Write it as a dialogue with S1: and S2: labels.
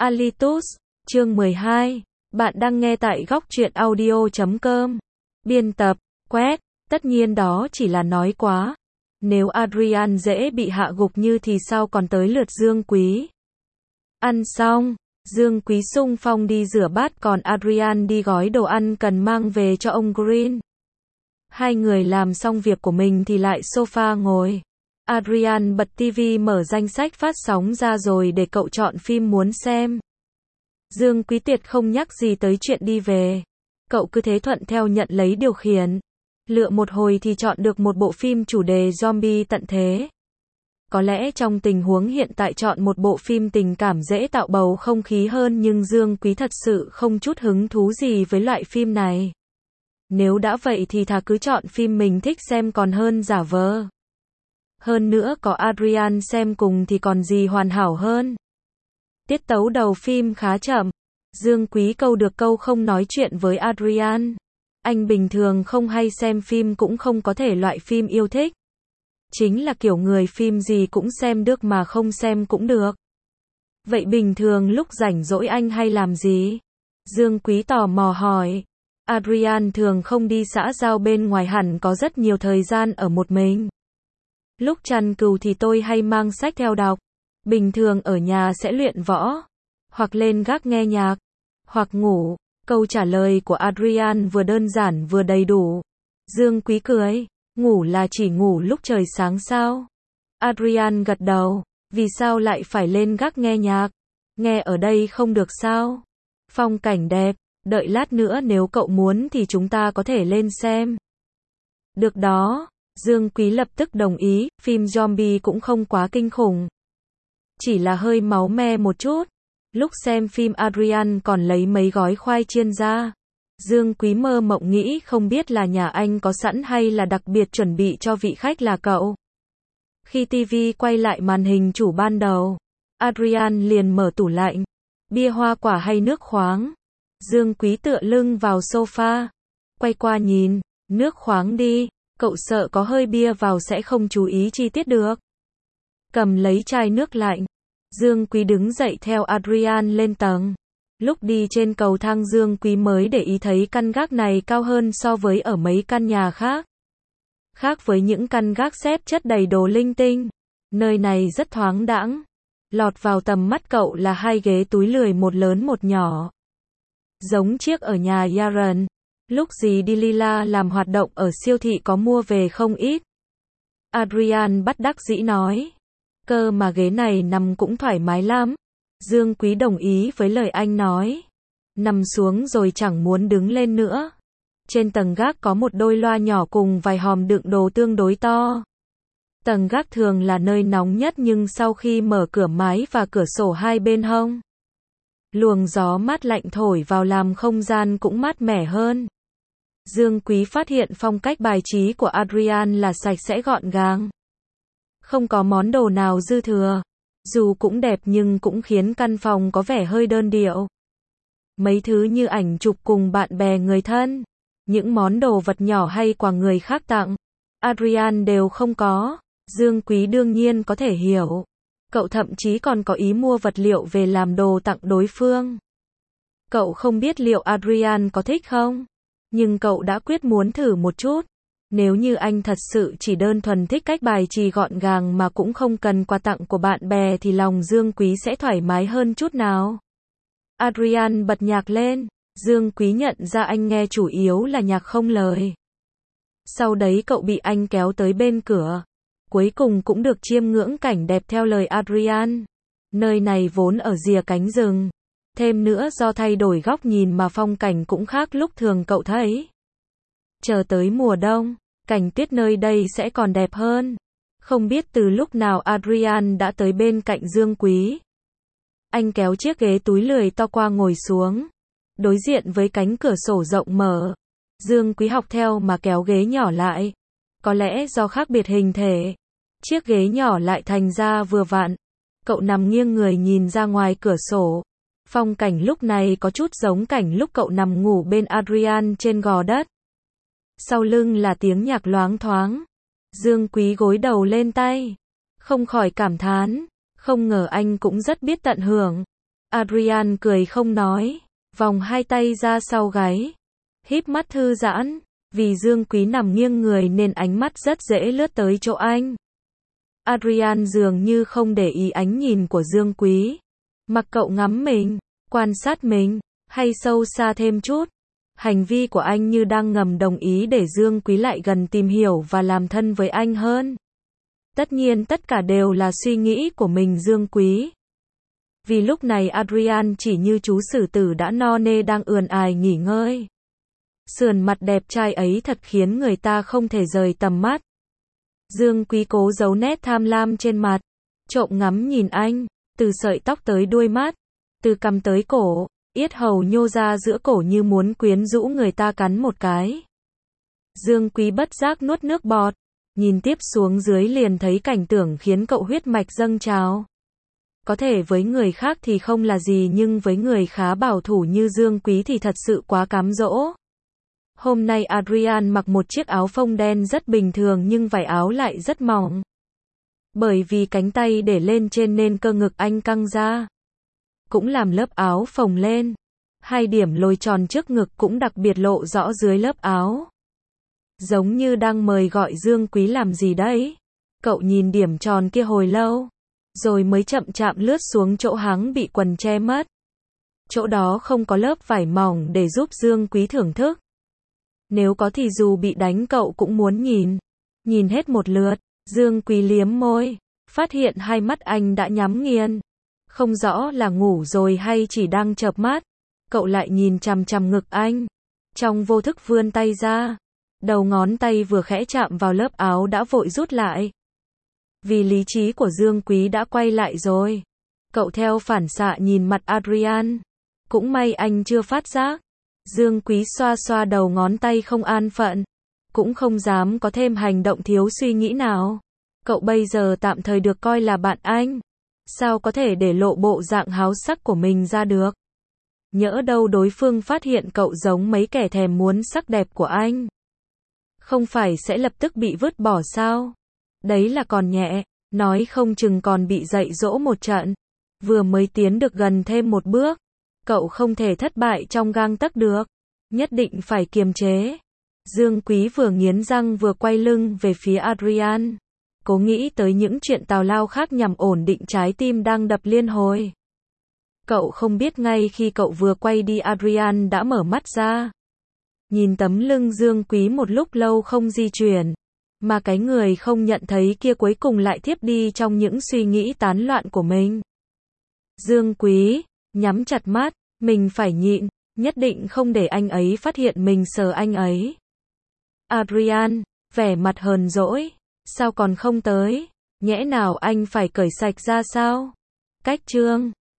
S1: Alitus, chương 12. Bạn đang nghe tại góc truyện audio.com. Biên tập, quét, tất nhiên đó chỉ là nói quá. Nếu Adrian dễ bị hạ gục như thì sao còn tới lượt Dương Quý. Ăn xong, Dương Quý xung phong đi rửa bát còn Adrian đi gói đồ ăn cần mang về cho ông Green. Hai người làm xong việc của mình thì lại sofa ngồi. Adrian bật TV mở danh sách phát sóng ra rồi để cậu chọn phim muốn xem. Dương Quý tuyệt không nhắc gì tới chuyện đi về. Cậu cứ thế thuận theo nhận lấy điều khiển. Lựa một hồi thì chọn được một bộ phim chủ đề zombie tận thế. Có lẽ trong tình huống hiện tại chọn một bộ phim tình cảm dễ tạo bầu không khí hơn, nhưng Dương Quý thật sự không chút hứng thú gì với loại phim này. Nếu đã vậy thì thà cứ chọn phim mình thích xem còn hơn giả vờ. Hơn nữa có Adrian xem cùng thì còn gì hoàn hảo hơn. Tiết tấu đầu phim khá chậm. Dương Quý câu được câu không nói chuyện với Adrian. Anh bình thường không hay xem phim, cũng không có thể loại phim yêu thích. Chính là kiểu người phim gì cũng xem được mà không xem cũng được. Vậy bình thường lúc rảnh rỗi anh hay làm gì? Dương Quý tò mò hỏi. Adrian thường không đi xã giao bên ngoài, hẳn có rất nhiều thời gian ở một mình. Lúc chăn cừu thì tôi hay mang sách theo đọc. Bình thường ở nhà sẽ luyện võ, hoặc lên gác nghe nhạc, hoặc ngủ. Câu trả lời của Adrian vừa đơn giản vừa đầy đủ. Dương Quý cười. Ngủ là chỉ ngủ lúc trời sáng sao? Adrian gật đầu. Vì sao lại phải lên gác nghe nhạc? Nghe ở đây không được sao? Phong cảnh đẹp, đợi lát nữa nếu cậu muốn thì chúng ta có thể lên xem. Được đó. Dương Quý lập tức đồng ý, phim zombie cũng không quá kinh khủng. Chỉ là hơi máu me một chút. Lúc xem phim Adrian còn lấy mấy gói khoai chiên ra. Dương Quý mơ mộng nghĩ không biết là nhà anh có sẵn hay là đặc biệt chuẩn bị cho vị khách là cậu. Khi TV quay lại màn hình chủ ban đầu, Adrian liền mở tủ lạnh. Bia hoa quả hay nước khoáng? Dương Quý tựa lưng vào sofa. Quay qua nhìn, nước khoáng đi. Cậu sợ có hơi bia vào sẽ không chú ý chi tiết được. Cầm lấy chai nước lạnh. Dương Quý đứng dậy theo Adrian lên tầng. Lúc đi trên cầu thang Dương Quý mới để ý thấy căn gác này cao hơn so với ở mấy căn nhà khác. Khác với những căn gác xếp chất đầy đồ linh tinh, nơi này rất thoáng đãng. Lọt vào tầm mắt cậu là hai ghế túi lười, một lớn một nhỏ. Giống chiếc ở nhà Yaron. Lúc gì đi Lila làm hoạt động ở siêu thị có mua về không ít. Adrian bất đắc dĩ nói. Cơ mà ghế này nằm cũng thoải mái lắm. Dương Quý đồng ý với lời anh nói. Nằm xuống rồi chẳng muốn đứng lên nữa. Trên tầng gác có một đôi loa nhỏ cùng vài hòm đựng đồ tương đối to. Tầng gác thường là nơi nóng nhất, nhưng sau khi mở cửa mái và cửa sổ hai bên hông, luồng gió mát lạnh thổi vào làm không gian cũng mát mẻ hơn. Dương Quý phát hiện phong cách bài trí của Adrian là sạch sẽ gọn gàng. Không có món đồ nào dư thừa. Dù cũng đẹp nhưng cũng khiến căn phòng có vẻ hơi đơn điệu. Mấy thứ như ảnh chụp cùng bạn bè người thân, những món đồ vật nhỏ hay quà người khác tặng, Adrian đều không có. Dương Quý đương nhiên có thể hiểu. Cậu thậm chí còn có ý mua vật liệu về làm đồ tặng đối phương. Cậu không biết liệu Adrian có thích không? Nhưng cậu đã quyết muốn thử một chút. Nếu như anh thật sự chỉ đơn thuần thích cách bài trí gọn gàng mà cũng không cần quà tặng của bạn bè thì lòng Dương Quý sẽ thoải mái hơn chút nào. Adrian bật nhạc lên. Dương Quý nhận ra anh nghe chủ yếu là nhạc không lời. Sau đấy cậu bị anh kéo tới bên cửa. Cuối cùng cũng được chiêm ngưỡng cảnh đẹp theo lời Adrian. Nơi này vốn ở rìa cánh rừng. Thêm nữa do thay đổi góc nhìn mà phong cảnh cũng khác lúc thường cậu thấy. Chờ tới mùa đông, cảnh tuyết nơi đây sẽ còn đẹp hơn. Không biết từ lúc nào Adrian đã tới bên cạnh Dương Quý. Anh kéo chiếc ghế túi lười to qua ngồi xuống. Đối diện với cánh cửa sổ rộng mở. Dương Quý học theo mà kéo ghế nhỏ lại. Có lẽ do khác biệt hình thể, chiếc ghế nhỏ lại thành ra vừa vặn. Cậu nằm nghiêng người nhìn ra ngoài cửa sổ. Phong cảnh lúc này có chút giống cảnh lúc cậu nằm ngủ bên Adrian trên gò đất. Sau lưng là tiếng nhạc loáng thoáng. Dương Quý gối đầu lên tay. Không khỏi cảm thán. Không ngờ anh cũng rất biết tận hưởng. Adrian cười không nói, vòng hai tay ra sau gáy, híp mắt thư giãn, vì Dương Quý nằm nghiêng người nên ánh mắt rất dễ lướt tới chỗ anh. Adrian dường như không để ý ánh nhìn của Dương Quý, mặc cậu ngắm mình, quan sát mình, hay sâu xa thêm chút. Hành vi của anh như đang ngầm đồng ý để Dương Quý lại gần tìm hiểu và làm thân với anh hơn. Tất nhiên tất cả đều là suy nghĩ của mình Dương Quý. Vì lúc này Adrian chỉ như chú sử tử đã no nê đang ườn ải nghỉ ngơi. Sườn mặt đẹp trai ấy thật khiến người ta không thể rời tầm mắt. Dương Quý cố giấu nét tham lam trên mặt, trộm ngắm nhìn anh, từ sợi tóc tới đuôi mắt, từ cằm tới cổ, yết hầu nhô ra giữa cổ như muốn quyến rũ người ta cắn một cái. Dương Quý bất giác nuốt nước bọt, nhìn tiếp xuống dưới liền thấy cảnh tượng khiến cậu huyết mạch dâng trào. Có thể với người khác thì không là gì nhưng với người khá bảo thủ như Dương Quý thì thật sự quá cám dỗ. Hôm nay Adrian mặc một chiếc áo phông đen rất bình thường nhưng vải áo lại rất mỏng. Bởi vì cánh tay để lên trên nên cơ ngực anh căng ra, cũng làm lớp áo phồng lên. Hai điểm lồi tròn trước ngực cũng đặc biệt lộ rõ dưới lớp áo. Giống như đang mời gọi Dương Quý làm gì đấy. Cậu nhìn điểm tròn kia hồi lâu, rồi mới chậm chạm lướt xuống chỗ hắn bị quần che mất. Chỗ đó không có lớp vải mỏng để giúp Dương Quý thưởng thức. Nếu có thì dù bị đánh cậu cũng muốn nhìn. Nhìn hết một lượt, Dương Quý liếm môi, phát hiện hai mắt anh đã nhắm nghiền. Không rõ là ngủ rồi hay chỉ đang chợp mắt. Cậu lại nhìn chằm chằm ngực anh. Trong vô thức vươn tay ra. Đầu ngón tay vừa khẽ chạm vào lớp áo đã vội rút lại. Vì lý trí của Dương Quý đã quay lại rồi. Cậu theo phản xạ nhìn mặt Adrian. Cũng may anh chưa phát giác. Dương Quý xoa xoa đầu ngón tay không an phận. Cũng không dám có thêm hành động thiếu suy nghĩ nào. Cậu bây giờ tạm thời được coi là bạn anh. Sao có thể để lộ bộ dạng háo sắc của mình ra được? Nhỡ đâu đối phương phát hiện cậu giống mấy kẻ thèm muốn sắc đẹp của anh. Không phải sẽ lập tức bị vứt bỏ sao? Đấy là còn nhẹ, nói không chừng còn bị dạy dỗ một trận. Vừa mới tiến được gần thêm một bước, cậu không thể thất bại trong gang tấc được. Nhất định phải kiềm chế. Dương Quý vừa nghiến răng vừa quay lưng về phía Adrian. Cố nghĩ tới những chuyện tào lao khác nhằm ổn định trái tim đang đập liên hồi. Cậu không biết ngay khi cậu vừa quay đi Adrian đã mở mắt ra. Nhìn tấm lưng Dương Quý một lúc lâu không di chuyển. Mà cái người không nhận thấy kia cuối cùng lại thiếp đi trong những suy nghĩ tán loạn của mình. Dương Quý, nhắm chặt mắt, mình phải nhịn, nhất định không để anh ấy phát hiện mình sờ anh ấy. Adrian, vẻ mặt hờn dỗi, sao còn không tới, nhẽ nào anh phải cởi sạch ra sao? Cách chương